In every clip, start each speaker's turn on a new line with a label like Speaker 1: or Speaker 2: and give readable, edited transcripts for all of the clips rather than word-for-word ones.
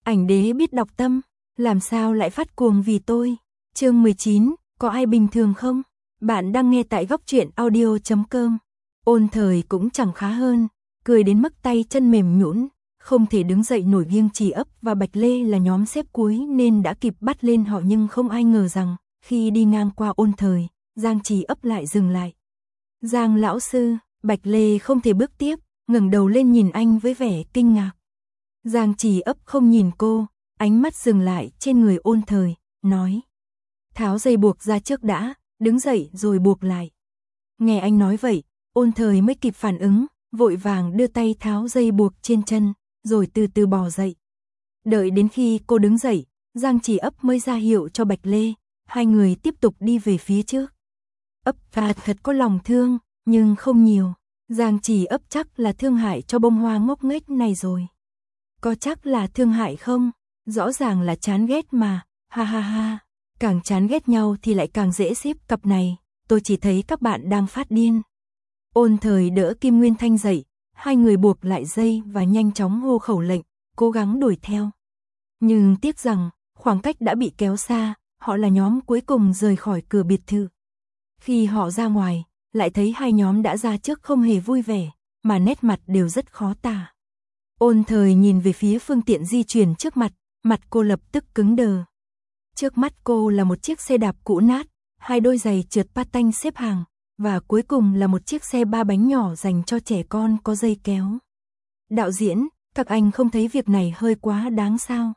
Speaker 1: ảnh đế biết đọc tâm, làm sao lại phát cuồng vì tôi. Chương 19, có ai bình thường không? Bạn đang nghe tại góc truyện audio.com. Ôn Thời cũng chẳng khá hơn, cười đến mức tay chân mềm nhũn, không thể đứng dậy nổi. Giang Trì Ấp và Bạch Lê là nhóm xếp cuối nên đã kịp bắt lên họ, nhưng không ai ngờ rằng khi đi ngang qua Ôn Thời, Giang Trì Ấp lại dừng lại. Giang lão sư, Bạch Lê không thể bước tiếp, ngẩng đầu lên nhìn anh với vẻ kinh ngạc. Giang Trì Ấp không nhìn cô, ánh mắt dừng lại trên người Ôn Thời, nói: tháo dây buộc ra trước đã, đứng dậy rồi buộc lại. Nghe anh nói vậy, Ôn Thời mới kịp phản ứng, vội vàng đưa tay tháo dây buộc trên chân, rồi từ từ bò dậy. Đợi đến khi cô đứng dậy, Giang Trì Ấp mới ra hiệu cho Bạch Lê, hai người tiếp tục đi về phía trước. Ấp và thật có lòng thương, nhưng không nhiều. Giang Trì Ấp chắc là thương hại cho bông hoa ngốc nghếch này rồi. Có chắc là thương hại không? Rõ ràng là chán ghét mà, ha ha ha. Càng chán ghét nhau thì lại càng dễ xếp cặp này, tôi chỉ thấy các bạn đang phát điên. Ôn Thời đỡ Kim Nguyên Thanh dậy, hai người buộc lại dây và nhanh chóng hô khẩu lệnh, cố gắng đuổi theo. Nhưng tiếc rằng, khoảng cách đã bị kéo xa, họ là nhóm cuối cùng rời khỏi cửa biệt thự. Khi họ ra ngoài, lại thấy hai nhóm đã ra trước không hề vui vẻ, mà nét mặt đều rất khó tả. Ôn Thời nhìn về phía phương tiện di chuyển trước mặt, mặt cô lập tức cứng đờ. Trước mắt cô là một chiếc xe đạp cũ nát, hai đôi giày trượt patin xếp hàng, và cuối cùng là một chiếc xe ba bánh nhỏ dành cho trẻ con có dây kéo. Đạo diễn, các anh không thấy việc này hơi quá đáng sao?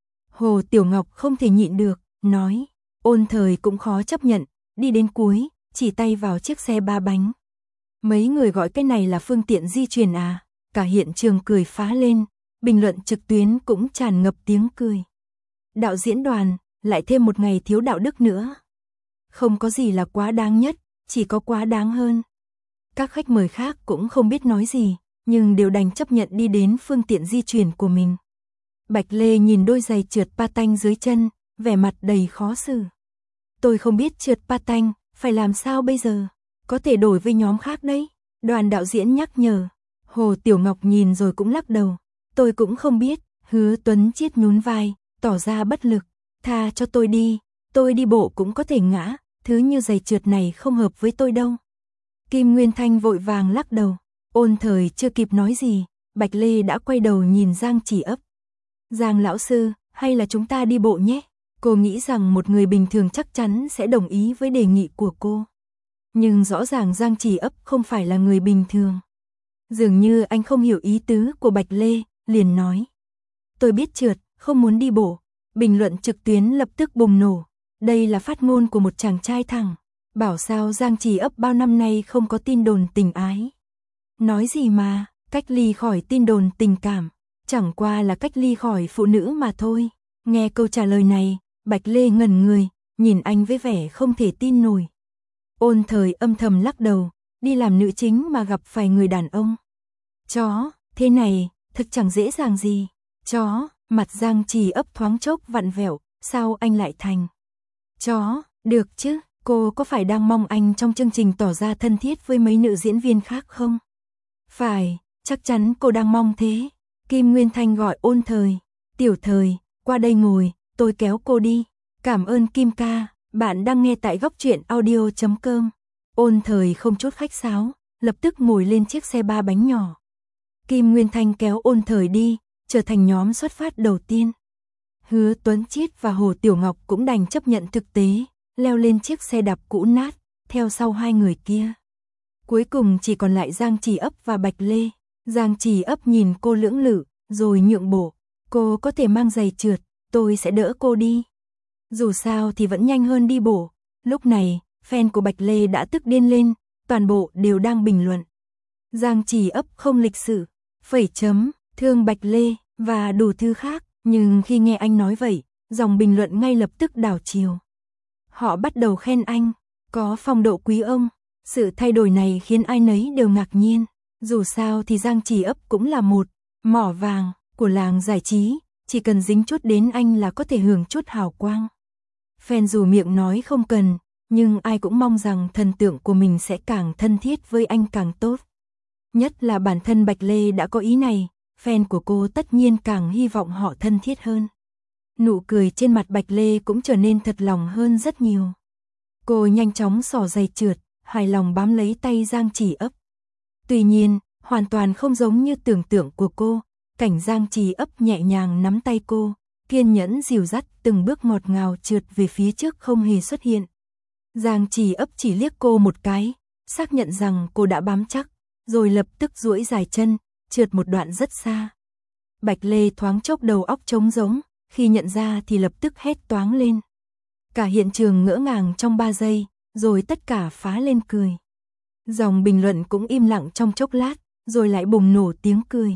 Speaker 1: Hồ Tiểu Ngọc không thể nhịn được, nói. Ôn Thời cũng khó chấp nhận, đi đến cuối, chỉ tay vào chiếc xe ba bánh. Mấy người gọi cái này là phương tiện di chuyển à? Cả hiện trường cười phá lên, bình luận trực tuyến cũng tràn ngập tiếng cười. Đạo diễn Đoàn, lại thêm một ngày thiếu đạo đức nữa. Không có gì là quá đáng nhất, chỉ có quá đáng hơn. Các khách mời khác cũng không biết nói gì, nhưng đều đành chấp nhận đi đến phương tiện di chuyển của mình. Bạch Lê nhìn đôi giày trượt patin dưới chân, vẻ mặt đầy khó xử. Tôi không biết trượt patin, phải làm sao bây giờ? Có thể đổi với nhóm khác đấy. Đoàn đạo diễn nhắc nhở. Hồ Tiểu Ngọc nhìn rồi cũng lắc đầu. Tôi cũng không biết. Hứa Tuấn Chiết nhún vai, tỏ ra bất lực. Tha cho tôi đi bộ cũng có thể ngã, thứ như giày trượt này không hợp với tôi đâu. Kim Nguyên Thanh vội vàng lắc đầu. Ôn Thời chưa kịp nói gì, Bạch Lê đã quay đầu nhìn Giang Trì Ấp. Giang lão sư, hay là chúng ta đi bộ nhé? Cô nghĩ rằng một người bình thường chắc chắn sẽ đồng ý với đề nghị của cô. Nhưng rõ ràng Giang Trì Ấp không phải là người bình thường. Dường như anh không hiểu ý tứ của Bạch Lê, liền nói. Tôi biết trượt, không muốn đi bộ. Bình luận trực tuyến lập tức bùng nổ. Đây là phát ngôn của một chàng trai thẳng. Bảo sao Giang Trì Ấp bao năm nay không có tin đồn tình ái. Nói gì mà, cách ly khỏi tin đồn tình cảm. Chẳng qua là cách ly khỏi phụ nữ mà thôi. Nghe câu trả lời này, Bạch Lê ngẩn người, nhìn anh với vẻ không thể tin nổi. Ôn Thời âm thầm lắc đầu, đi làm nữ chính mà gặp phải người đàn ông. Chó, thế này, thật chẳng dễ dàng gì. Chó, mặt Giang Trì Ấp thoáng chốc vặn vẹo, sao anh lại thành chó, được chứ, cô có phải đang mong anh trong chương trình tỏ ra thân thiết với mấy nữ diễn viên khác không? Phải, chắc chắn cô đang mong thế. Kim Nguyên Thanh gọi Ôn Thời. Tiểu Thời, qua đây ngồi, tôi kéo cô đi. Cảm ơn Kim ca, bạn đang nghe tại góc truyện audio.com. Ôn Thời không chút khách sáo, lập tức ngồi lên chiếc xe ba bánh nhỏ. Kim Nguyên Thanh kéo Ôn Thời đi, trở thành nhóm xuất phát đầu tiên. Hứa Tuấn Chiết và Hồ Tiểu Ngọc cũng đành chấp nhận thực tế, leo lên chiếc xe đạp cũ nát, theo sau hai người kia. Cuối cùng chỉ còn lại Giang Trì Ấp và Bạch Lê. Giang Trì Ấp nhìn cô lưỡng lự, rồi nhượng bộ. Cô có thể mang giày trượt, tôi sẽ đỡ cô đi. Dù sao thì vẫn nhanh hơn đi bộ. Lúc này, fan của Bạch Lê đã tức điên lên, toàn bộ đều đang bình luận. Giang Trì Ấp không lịch sự, phẩy chấm, thương Bạch Lê, và đủ thứ khác. Nhưng khi nghe anh nói vậy, dòng bình luận ngay lập tức đảo chiều. Họ bắt đầu khen anh, có phong độ quý ông. Sự thay đổi này khiến ai nấy đều ngạc nhiên. Dù sao thì Giang Trì Ấp cũng là một mỏ vàng của làng giải trí, chỉ cần dính chút đến anh là có thể hưởng chút hào quang. Fan dù miệng nói không cần, nhưng ai cũng mong rằng thần tượng của mình sẽ càng thân thiết với anh càng tốt. Nhất là bản thân Bạch Lê đã có ý này, fan của cô tất nhiên càng hy vọng họ thân thiết hơn. Nụ cười trên mặt Bạch Lê cũng trở nên thật lòng hơn rất nhiều. Cô nhanh chóng xỏ giày trượt, hài lòng bám lấy tay Giang Chỉ Ấp. Tuy nhiên, hoàn toàn không giống như tưởng tượng của cô, cảnh Giang Chỉ Ấp nhẹ nhàng nắm tay cô, kiên nhẫn dìu dắt từng bước ngọt ngào trượt về phía trước không hề xuất hiện. Giang Chỉ Ấp chỉ liếc cô một cái, xác nhận rằng cô đã bám chắc, rồi lập tức duỗi dài chân, trượt một đoạn rất xa. Bạch Lê thoáng chốc đầu óc trống rỗng, khi nhận ra thì lập tức hét toáng lên. Cả hiện trường ngỡ ngàng trong 3 giây, rồi tất cả phá lên cười. Dòng bình luận cũng im lặng trong chốc lát, rồi lại bùng nổ tiếng cười.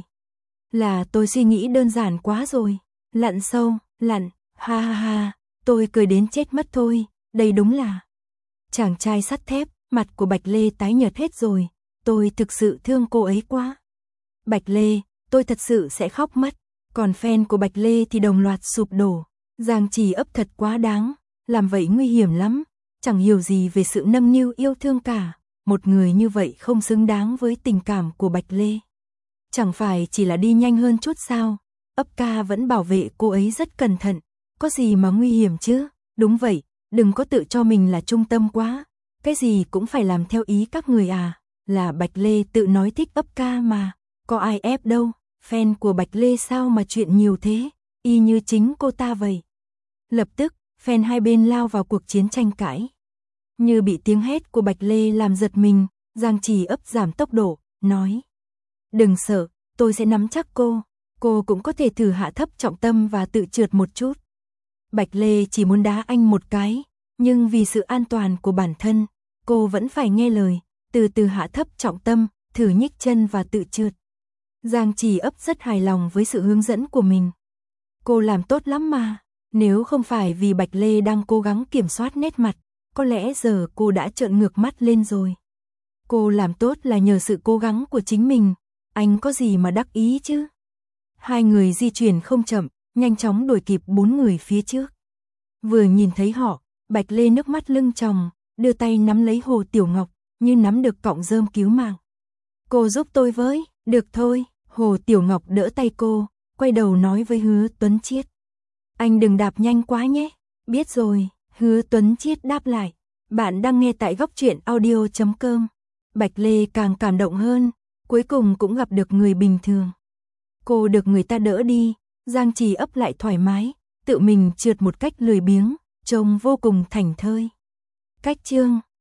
Speaker 1: Là tôi suy nghĩ đơn giản quá rồi. Lặn sâu, lặn, ha ha ha, tôi cười đến chết mất thôi, đây đúng là. Chàng trai sắt thép, mặt của Bạch Lê tái nhợt hết rồi, tôi thực sự thương cô ấy quá. Bạch Lê, tôi thật sự sẽ khóc mất. Còn fan của Bạch Lê thì đồng loạt sụp đổ. Giang Chỉ Ấp thật quá đáng, làm vậy nguy hiểm lắm, chẳng hiểu gì về sự nâng niu yêu thương cả. Một người như vậy không xứng đáng với tình cảm của Bạch Lê. Chẳng phải chỉ là đi nhanh hơn chút sao? Ấp ca vẫn bảo vệ cô ấy rất cẩn thận, có gì mà nguy hiểm chứ? Đúng vậy, đừng có tự cho mình là trung tâm quá, cái gì cũng phải làm theo ý các người à? Là Bạch Lê tự nói thích Ấp ca mà, có ai ép đâu, fan của Bạch Lê sao mà chuyện nhiều thế, y như chính cô ta vậy. Lập tức, fan hai bên lao vào cuộc chiến tranh cãi. Như bị tiếng hét của Bạch Lê làm giật mình, Giang Chỉ Ấp giảm tốc độ, nói. Đừng sợ, tôi sẽ nắm chắc cô cũng có thể thử hạ thấp trọng tâm và tự trượt một chút. Bạch Lê chỉ muốn đá anh một cái, nhưng vì sự an toàn của bản thân, cô vẫn phải nghe lời, từ từ hạ thấp trọng tâm, thử nhích chân và tự trượt. Giang Chỉ Ấp rất hài lòng với sự hướng dẫn của mình. Cô làm tốt lắm mà, nếu không phải vì Bạch Lê đang cố gắng kiểm soát nét mặt, có lẽ giờ cô đã trợn ngược mắt lên rồi. Cô làm tốt là nhờ sự cố gắng của chính mình, anh có gì mà đắc ý chứ. Hai người di chuyển không chậm, nhanh chóng đuổi kịp 4 người phía trước. Vừa nhìn thấy họ, Bạch Lê nước mắt lưng tròng, đưa tay nắm lấy Hồ Tiểu Ngọc, như nắm được cọng rơm cứu mạng. Cô giúp tôi với, được thôi. Hồ Tiểu Ngọc đỡ tay cô, quay đầu nói với Hứa Tuấn Chiết. Anh đừng đạp nhanh quá nhé. Biết rồi, Hứa Tuấn Chiết đáp lại. Bạn đang nghe tại góc truyện audio.com. Bạch Lê càng cảm động hơn, cuối cùng cũng gặp được người bình thường. Cô được người ta đỡ đi, Giang Chỉ Ấp lại thoải mái, tự mình trượt một cách lười biếng, trông vô cùng thảnh thơi. Cách chương